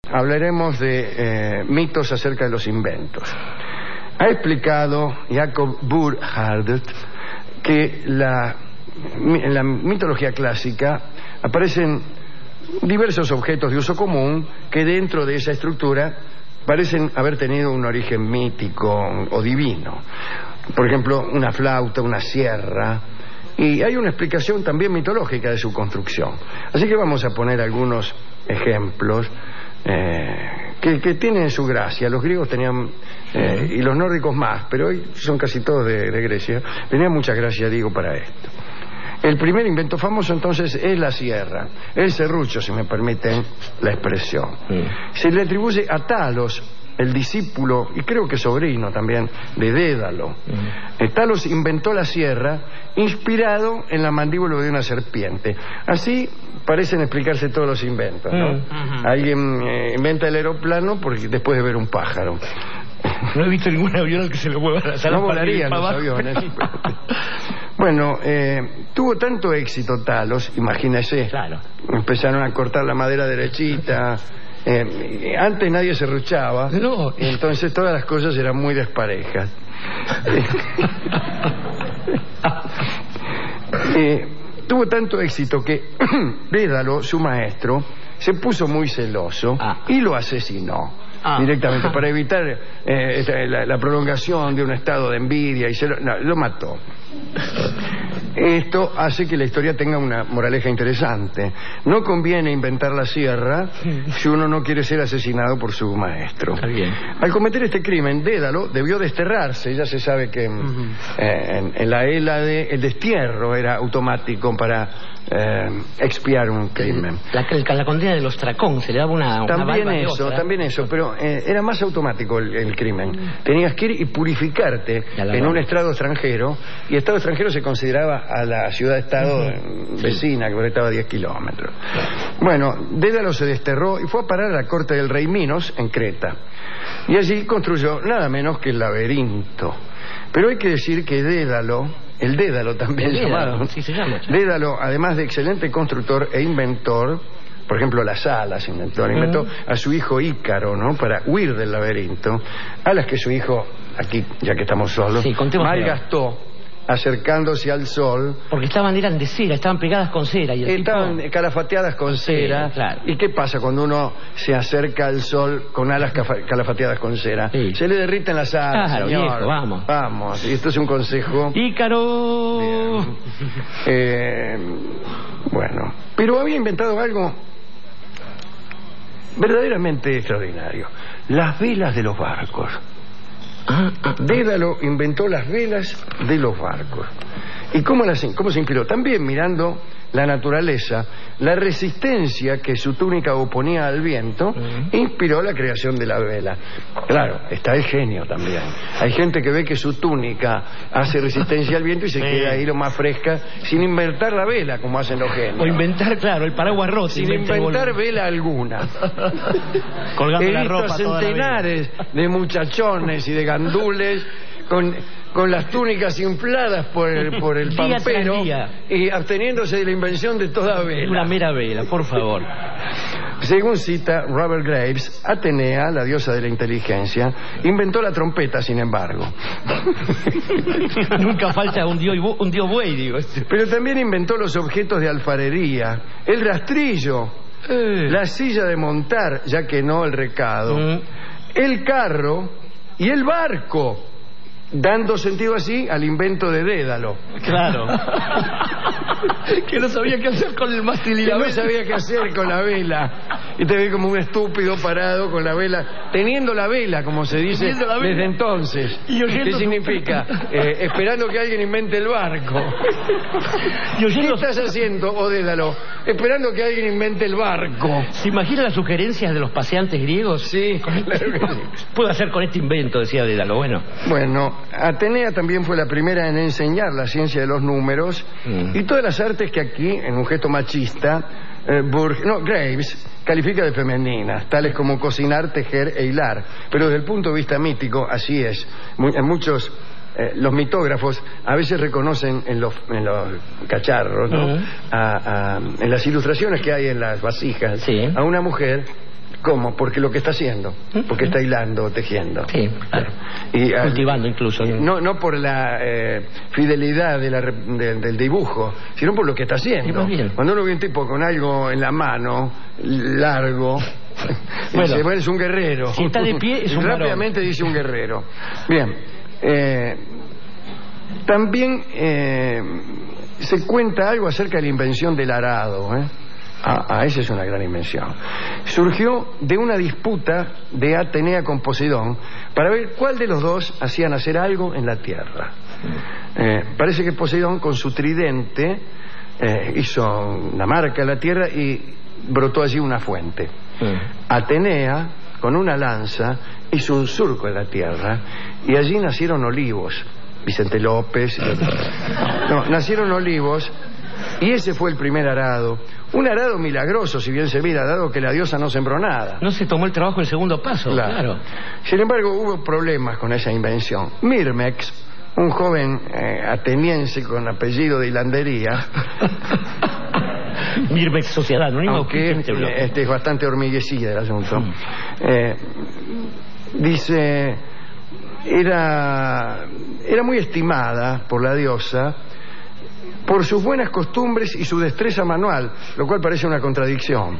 hablaremos de mitos acerca de los inventos. Ha explicado Jacob Burckhardt que en la mitología clásica aparecen diversos objetos de uso común que dentro de esa estructura parecen haber tenido un origen mítico o divino. Por ejemplo, una flauta, una sierra. Y hay una explicación también mitológica de su construcción. Así que vamos a poner algunos ejemplos que tienen su gracia. Los griegos tenían, y los nórdicos más, pero hoy son casi todos de Grecia, tenían mucha gracia, digo, para esto. El primer invento famoso entonces es la sierra, el serrucho, si me permiten la expresión. Se le atribuye a Talos, el discípulo y creo que sobrino también de Dédalo. Talos inventó la sierra inspirado en la mandíbula de una serpiente. Así parecen explicarse todos los inventos, ¿no? Alguien inventa el aeroplano porque después de ver un pájaro. No he visto ningún avión al que se le mueva la sala. No volarían los aviones. Bueno, tuvo tanto éxito Talos, imagínese. Claro. Empezaron a cortar la madera derechita. Antes nadie se ruchaba. No. Entonces todas las cosas eran muy desparejas. Tuvo tanto éxito que Dédalo, su maestro, se puso muy celoso y lo asesinó. Directamente, para evitar la prolongación de un estado de envidia y lo mató. Esto hace que la historia tenga una moraleja interesante. No conviene inventar la sierra si uno no quiere ser asesinado por su maestro. Al cometer este crimen, Dédalo debió desterrarse. Ya se sabe que en la Hélade el destierro era automático para expiar un crimen. La condena de los Tracón se le daba una también eso, pero era más automático el crimen. Tenías que ir y purificarte en un estado extranjero, y estado extranjero se consideraba a la ciudad-estado vecina, que estaba a 10 kilómetros. Bueno, Dédalo se desterró y fue a parar a la corte del rey Minos en Creta, y allí construyó nada menos que el laberinto. Pero hay que decir que Dédalo, el Dédalo también llamado, sí se llama. Dédalo, además de excelente constructor e inventor, por ejemplo las alas inventó a su hijo Ícaro, ¿no? Para huir del laberinto, alas que su hijo, aquí ya que estamos solos, malgastó acercándose al sol. Porque eran de cera, estaban pegadas con cera. Y estaban calafateadas con cera. Claro. ¿Y qué pasa cuando uno se acerca al sol con alas calafateadas con cera? Se le derriten las alas, señor. Viejo, vamos. Y esto es un consejo. ¡Ícaro! Bueno, pero había inventado algo verdaderamente extraordinario: las velas de los barcos. Dédalo inventó las velas de los barcos. ¿Y cómo se inspiró? También mirando la naturaleza, la resistencia que su túnica oponía al viento, inspiró la creación de la vela. Claro, está el genio también. Hay gente que ve que su túnica hace resistencia al viento y se queda ahí lo más fresca, sin inventar la vela, como hacen los genios. O inventar, claro, el paraguas roto. Sin inventar vela alguna. Colgando la ropa centenares de muchachones y de gandules con las túnicas infladas por el pampero y absteniéndose de la invención de toda vela. Una mera vela, por favor. Según cita Robert Graves, Atenea, la diosa de la inteligencia, inventó la trompeta, sin embargo. Nunca falta un dios buey, digo. Pero también inventó los objetos de alfarería, el rastrillo, la silla de montar, ya que no el recado, el carro y el barco, dando sentido así al invento de Dédalo. Claro. Que no sabía qué hacer con el mástil y la vela. No sabía qué hacer con la vela. Y te ve como un estúpido parado con la vela, teniendo la vela, como se dice desde entonces. ¿Qué significa? Esperando que alguien invente el barco. ¿Qué estás haciendo, Dédalo? Esperando que alguien invente el barco. ¿Se imagina las sugerencias de los paseantes griegos? Sí, claro que sí. Puedo hacer con este invento, decía Dédalo. Bueno, Atenea también fue la primera en enseñar la ciencia de los números y todas las artes que aquí, en un gesto machista, Graves califica de femeninas, tales como cocinar, tejer e hilar. Pero desde el punto de vista mítico, así es. En muchos los mitógrafos a veces reconocen en los cacharros, ¿no? En las ilustraciones que hay en las vasijas, a una mujer ¿Cómo? Porque lo que está haciendo, porque está hilando, tejiendo. Sí, claro. Y, cultivando incluso. No por la fidelidad del dibujo, sino por lo que está haciendo. Cuando uno ve un tipo con algo en la mano, largo, bueno, dice, es un guerrero. Si está de pie, es un rápidamente dice un guerrero. Bien. También se cuenta algo acerca de la invención del arado. Esa es una gran invención. Surgió de una disputa de Atenea con Poseidón para ver cuál de los dos hacía nacer algo en la tierra. Parece que Poseidón con su tridente hizo una marca en la tierra y brotó allí una fuente. Atenea con una lanza hizo un surco en la tierra y allí nacieron olivos. Vicente López. Nacieron olivos y ese fue el primer arado. Un arado milagroso, si bien se mira, dado que la diosa no sembró nada. No se tomó el trabajo el segundo paso, claro. Sin embargo, hubo problemas con esa invención. Mirmex, un joven ateniense con apellido de hilandería. Mirmex Sociedad Anónima. Aunque es bastante hormiguecida el asunto. Dice, era muy estimada por la diosa por sus buenas costumbres y su destreza manual, lo cual parece una contradicción.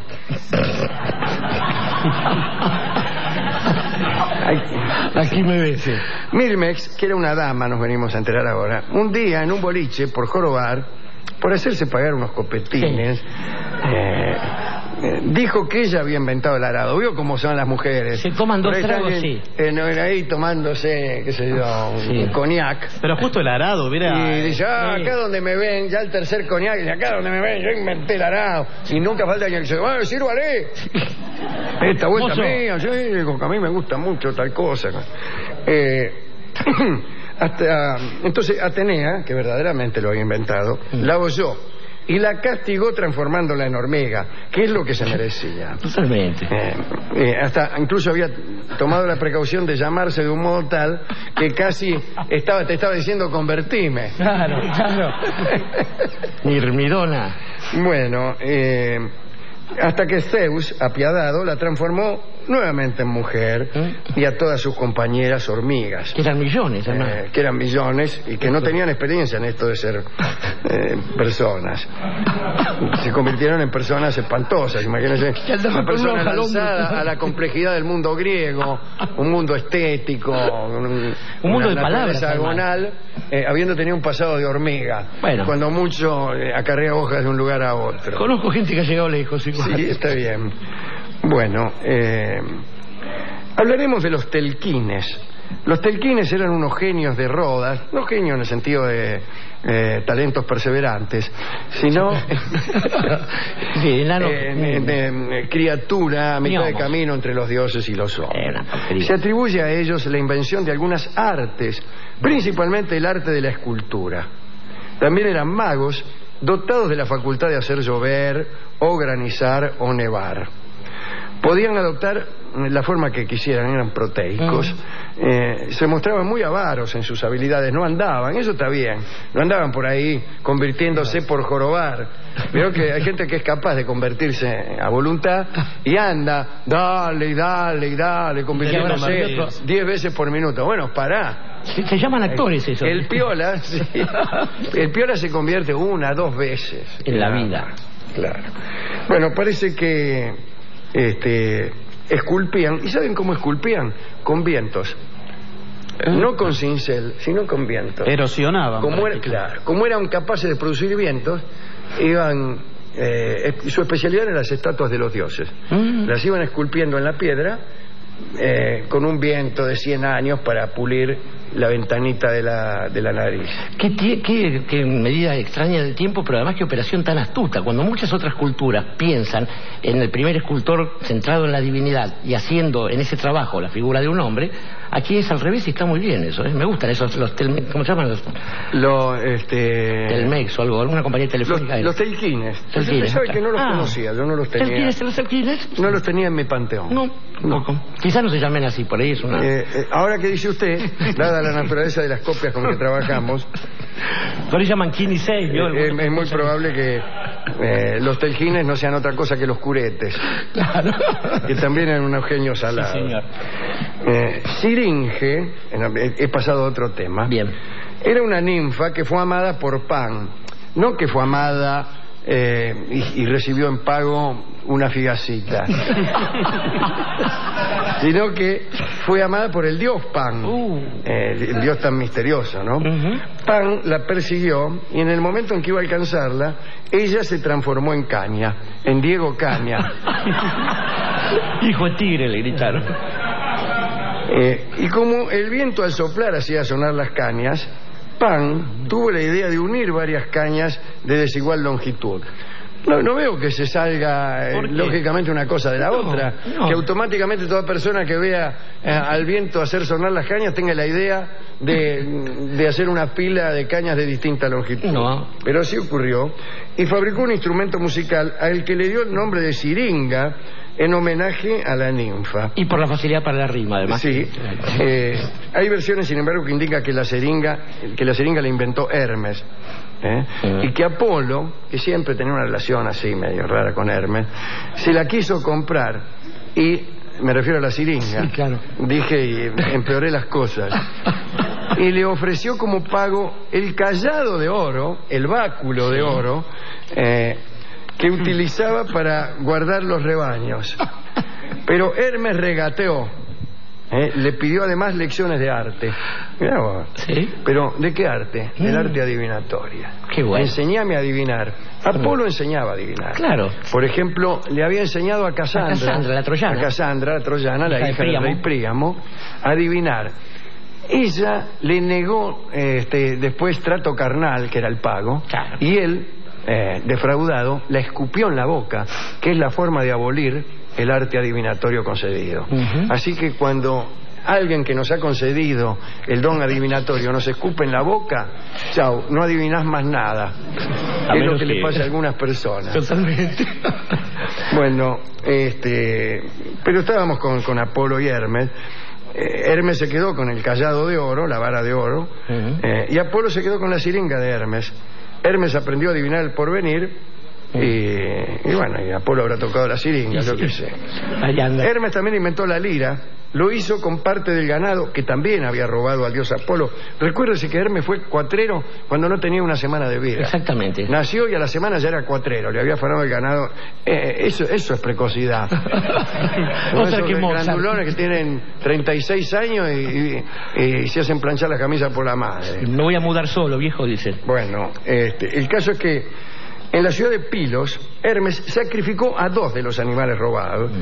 Aquí me ves. Mirmex, que era una dama, nos venimos a enterar ahora, un día en un boliche, por jorobar, por hacerse pagar unos copetines, dijo que ella había inventado el arado. ¿Vio cómo son las mujeres? Se toman dos tragos, sí. Ahí tomándose, qué sé yo, un cognac. Pero justo el arado, mira. Y dice, acá donde me ven, ya el tercer cognac, y acá donde me ven, yo inventé el arado. Y nunca falta quien dice, sírvale. Esta vuelta mía, sí, digo, que a mí me gusta mucho tal cosa. Entonces Atenea, que verdaderamente lo había inventado, la oyó y la castigó transformándola en hormiga, que es lo que se merecía. Totalmente. Hasta incluso había tomado la precaución de llamarse de un modo tal que casi te estaba diciendo convertime. Claro. Mirmidona. Bueno, hasta que Zeus, apiadado, la transformó nuevamente en mujer y a todas sus compañeras hormigas. Que eran millones, además. Que eran millones y que no tenían experiencia en esto de ser personas. Se convirtieron en personas espantosas. Imagínense una persona lanzada a la complejidad del mundo griego, un mundo estético, un mundo de palabras hexagonal, habiendo tenido un pasado de hormiga. Bueno. Cuando mucho acarrea hojas de un lugar a otro. Conozco gente que ha llegado lejos. Igual. Sí, está bien. Bueno, hablaremos de los telquines. Los telquines eran unos genios de Rodas, no genios en el sentido de talentos perseverantes, sino de criatura a mitad de camino entre los dioses y los hombres. Se atribuye a ellos la invención de algunas artes, principalmente el arte de la escultura. También eran magos dotados de la facultad de hacer llover o granizar o nevar. Podían adoptar la forma que quisieran, eran proteicos. Se mostraban muy avaros en sus habilidades, no andaban, eso está bien, no andaban por ahí convirtiéndose por jorobar. Veo que hay gente que es capaz de convertirse a voluntad y anda, dale, convirtiéndose 10 veces por minuto. Bueno, pará. Se llaman actores eso. El piola se convierte 1 a 2 veces en la vida. Claro. Bueno, parece que esculpían. ¿Y saben cómo esculpían? Con vientos. No con cincel, sino con vientos. Erosionaban. Como eran capaces de producir vientos, su especialidad eran las estatuas de los dioses. Las iban esculpiendo en la piedra con un viento de 100 años para pulir la ventanita de la nariz. Qué medida extraña del tiempo, pero además qué operación tan astuta. Cuando muchas otras culturas piensan en el primer escultor centrado en la divinidad y haciendo en ese trabajo la figura de un hombre, aquí es al revés y está muy bien eso. Me gustan esos, ¿cómo se llaman? Telmex o algo, alguna compañía telefónica. Los telquines. ¿Sabe que no los conocía? Yo no los tenía. ¿Los telquines? No los tenía en mi panteón. No. Quizás no se llamen así, por ahí es una... ahora que dice usted, dada dada la naturaleza de las copias con que trabajamos, No le llaman Kini 6, ¿no? es muy probable que los teljines no sean otra cosa que los curetes, Claro. que también eran unos genios Sí, salados. señor. Siringe, he pasado a otro tema, Bien. era una ninfa que fue amada por Pan, no que fue amada y recibió en pago una figacita, sino que fue amada por el dios Pan, el dios tan misterioso, ¿no? Pan la persiguió y en el momento en que iba a alcanzarla, ella se transformó en caña, en Diego Caña. Hijo de tigre, le gritaron. Y como el viento al soplar hacía sonar las cañas, Pan tuvo la idea de unir varias cañas de desigual longitud. No veo que se salga lógicamente una cosa de la otra, no. que automáticamente toda persona que vea al viento hacer sonar las cañas tenga la idea de hacer una pila de cañas de distinta longitud. No. Pero así ocurrió, y fabricó un instrumento musical al que le dio el nombre de siringa en homenaje a la ninfa. Y por la facilidad para la rima, además. Sí. Hay versiones, sin embargo, que indican que la seringa la inventó Hermes. Y que Apolo, que siempre tenía una relación así medio rara con Hermes, se la quiso comprar, y me refiero a la siringa. Sí, claro. Dije y empeoré las cosas. Y le ofreció como pago el cayado de oro, el báculo de oro, que utilizaba para guardar los rebaños. Pero Hermes regateó. Le pidió además lecciones de arte. Mirá vos. ¿Sí? Pero ¿de qué arte? Del arte adivinatoria. Qué bueno. Enseñame a adivinar. Apolo enseñaba a adivinar. Claro. Por ejemplo, le había enseñado a Casandra, la troyana. a Casandra, la troyana, la hija del rey Príamo, a adivinar. Ella le negó después trato carnal, que era el pago, Claro. y él, defraudado, la escupió en la boca, que es la forma de abolir el arte adivinatorio concedido. Así que cuando alguien que nos ha concedido el don adivinatorio nos escupe en la boca, chau, no adivinás más nada. Es lo que le pasa a algunas personas. Totalmente. Bueno, pero estábamos con Apolo y Hermes. Hermes se quedó con el cayado de oro, la vara de oro, y Apolo se quedó con la siringa de Hermes. Hermes aprendió a adivinar el porvenir. Y bueno, y Apolo habrá tocado la siringa, yo qué sé. Hermes también inventó la lira, lo hizo con parte del ganado que también había robado al dios Apolo. Recuérdese que Hermes fue cuatrero cuando no tenía una semana de vida. Exactamente. Nació y a la semana ya era cuatrero, le había afanado el ganado. Eso es precocidad. Otra que Mozart. Grandulones que tienen 36 años y se hacen planchar la camisa por la madre. Me voy a mudar solo, viejo, dice. Bueno, el caso es que en la ciudad de Pilos, Hermes sacrificó a 2 de los animales robados.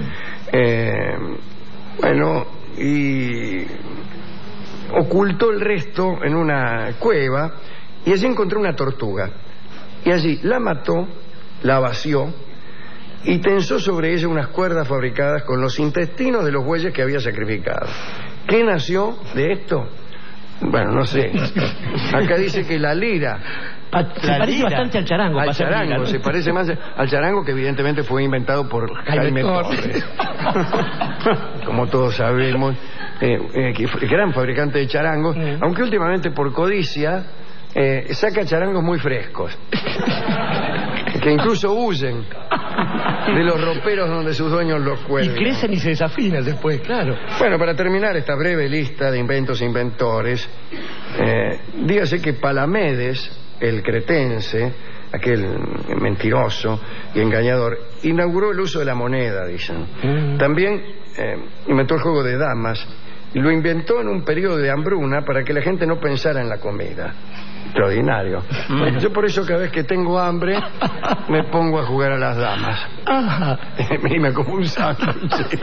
Y ocultó el resto en una cueva, y allí encontró una tortuga. Y allí la mató, la vació y tensó sobre ella unas cuerdas fabricadas con los intestinos de los bueyes que había sacrificado. ¿Qué nació de esto? Bueno, no sé. Acá dice que la lira. Se parece bastante al charango. Al charango, se parece más al charango, que evidentemente fue inventado por Jaime Torres. Como todos sabemos, gran fabricante de charangos, aunque últimamente por codicia saca charangos muy frescos, que incluso huyen de los roperos donde sus dueños los cuelgan. Y crecen y se desafinan después, claro. Bueno, para terminar esta breve lista de inventos e inventores, dígase que Palamedes, el cretense, aquel mentiroso y engañador, inauguró el uso de la moneda, dicen. También inventó el juego de damas, y lo inventó en un periodo de hambruna para que la gente no pensara en la comida. Extraordinario. Yo por eso cada vez que tengo hambre me pongo a jugar a las damas. Y me como un sándwich.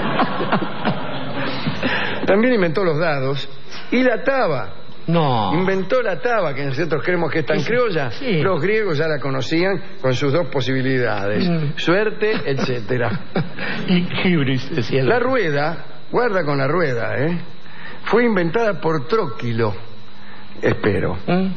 También inventó los dados y la taba. No. Inventó la taba, que nosotros creemos que es tan criolla. Sí. Los griegos ya la conocían con sus 2 posibilidades: suerte, etcétera. Y Hibris, decía. La rueda, guarda con la rueda, fue inventada por Tróquilo. Espero.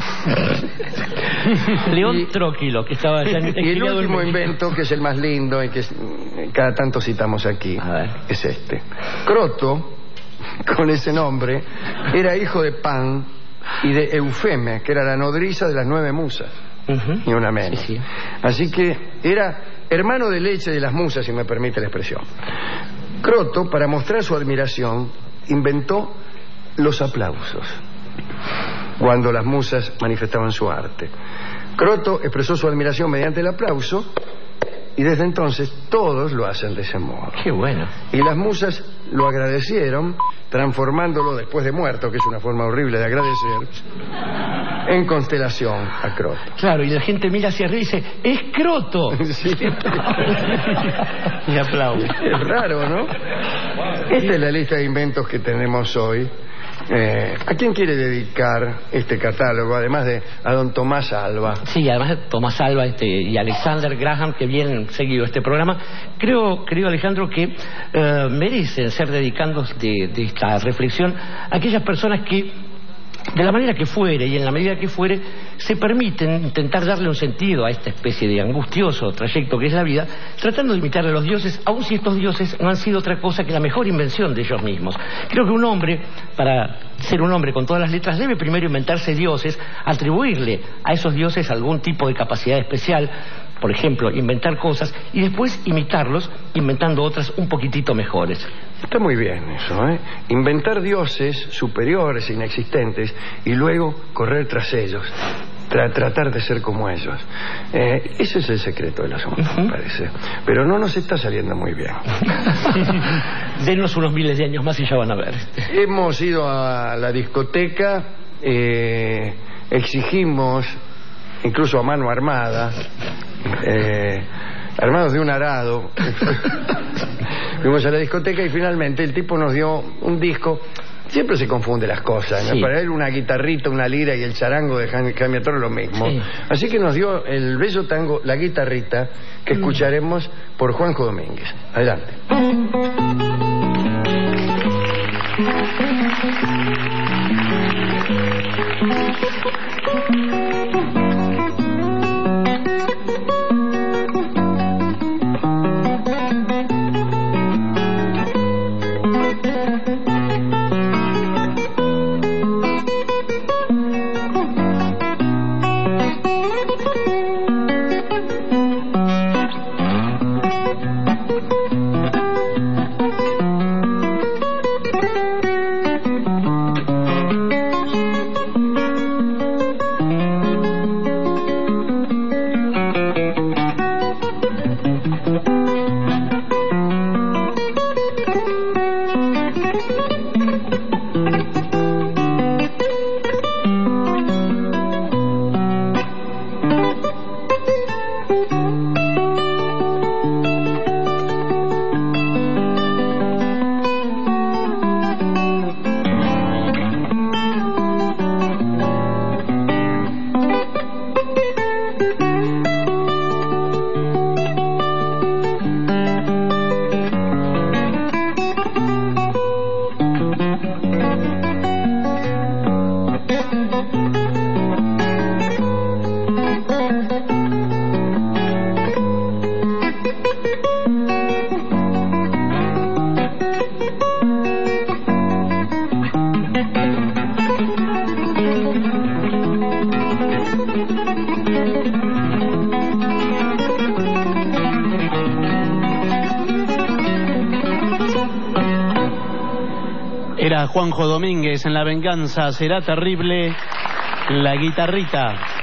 León Tróquilo, que estaba allá en Y el último invento, que es el más lindo y que cada tanto citamos aquí, a ver, es este. Croto, con ese nombre, era hijo de Pan y de Eufeme, que era la nodriza de las 9 musas, y una menos. Sí, sí. Así que era hermano de leche de las musas, si me permite la expresión. Croto, para mostrar su admiración, inventó los aplausos cuando las musas manifestaban su arte. Croto expresó su admiración mediante el aplauso y desde entonces todos lo hacen de ese modo. Qué bueno. Y las musas lo agradecieron, transformándolo después de muerto, que es una forma horrible de agradecer, en constelación a Croto. Claro, y la gente mira hacia arriba y dice, ¡es Croto! Sí. Y aplaude. Es raro, ¿no? Esta es la lista de inventos que tenemos hoy. ¿A quién quiere dedicar este catálogo, además de a don Tomás Alva? Sí, además Tomás Alva y Alexander Graham, que vienen seguido este programa, creo, querido Alejandro, que merecen ser dedicados de esta reflexión a aquellas personas que, de la manera que fuere y en la medida que fuere, se permiten intentar darle un sentido a esta especie de angustioso trayecto que es la vida, tratando de imitar a los dioses, aun si estos dioses no han sido otra cosa que la mejor invención de ellos mismos. Creo que un hombre, para ser un hombre con todas las letras, debe primero inventarse dioses, atribuirle a esos dioses algún tipo de capacidad especial, por ejemplo, inventar cosas, y después imitarlos, inventando otras un poquitito mejores. Está muy bien eso, ¿eh? Inventar dioses superiores, inexistentes, y luego correr tras ellos, tratar de ser como ellos. Ese es el secreto del asunto, me parece. Pero no nos está saliendo muy bien. Denos unos miles de años más y ya van a ver. Hemos ido a la discoteca, exigimos, incluso a mano armada, armados de un arado, fuimos a la discoteca y finalmente el tipo nos dio un disco. Siempre se confunde las cosas, ¿no? Sí. Para él una guitarrita, una lira y el charango de Jaime Torres lo mismo. Sí. Así que nos dio el bello tango La Guitarrita, que escucharemos por Juanjo Domínguez. Adelante. Era Juanjo Domínguez en La Venganza Será Terrible, La Guitarrita.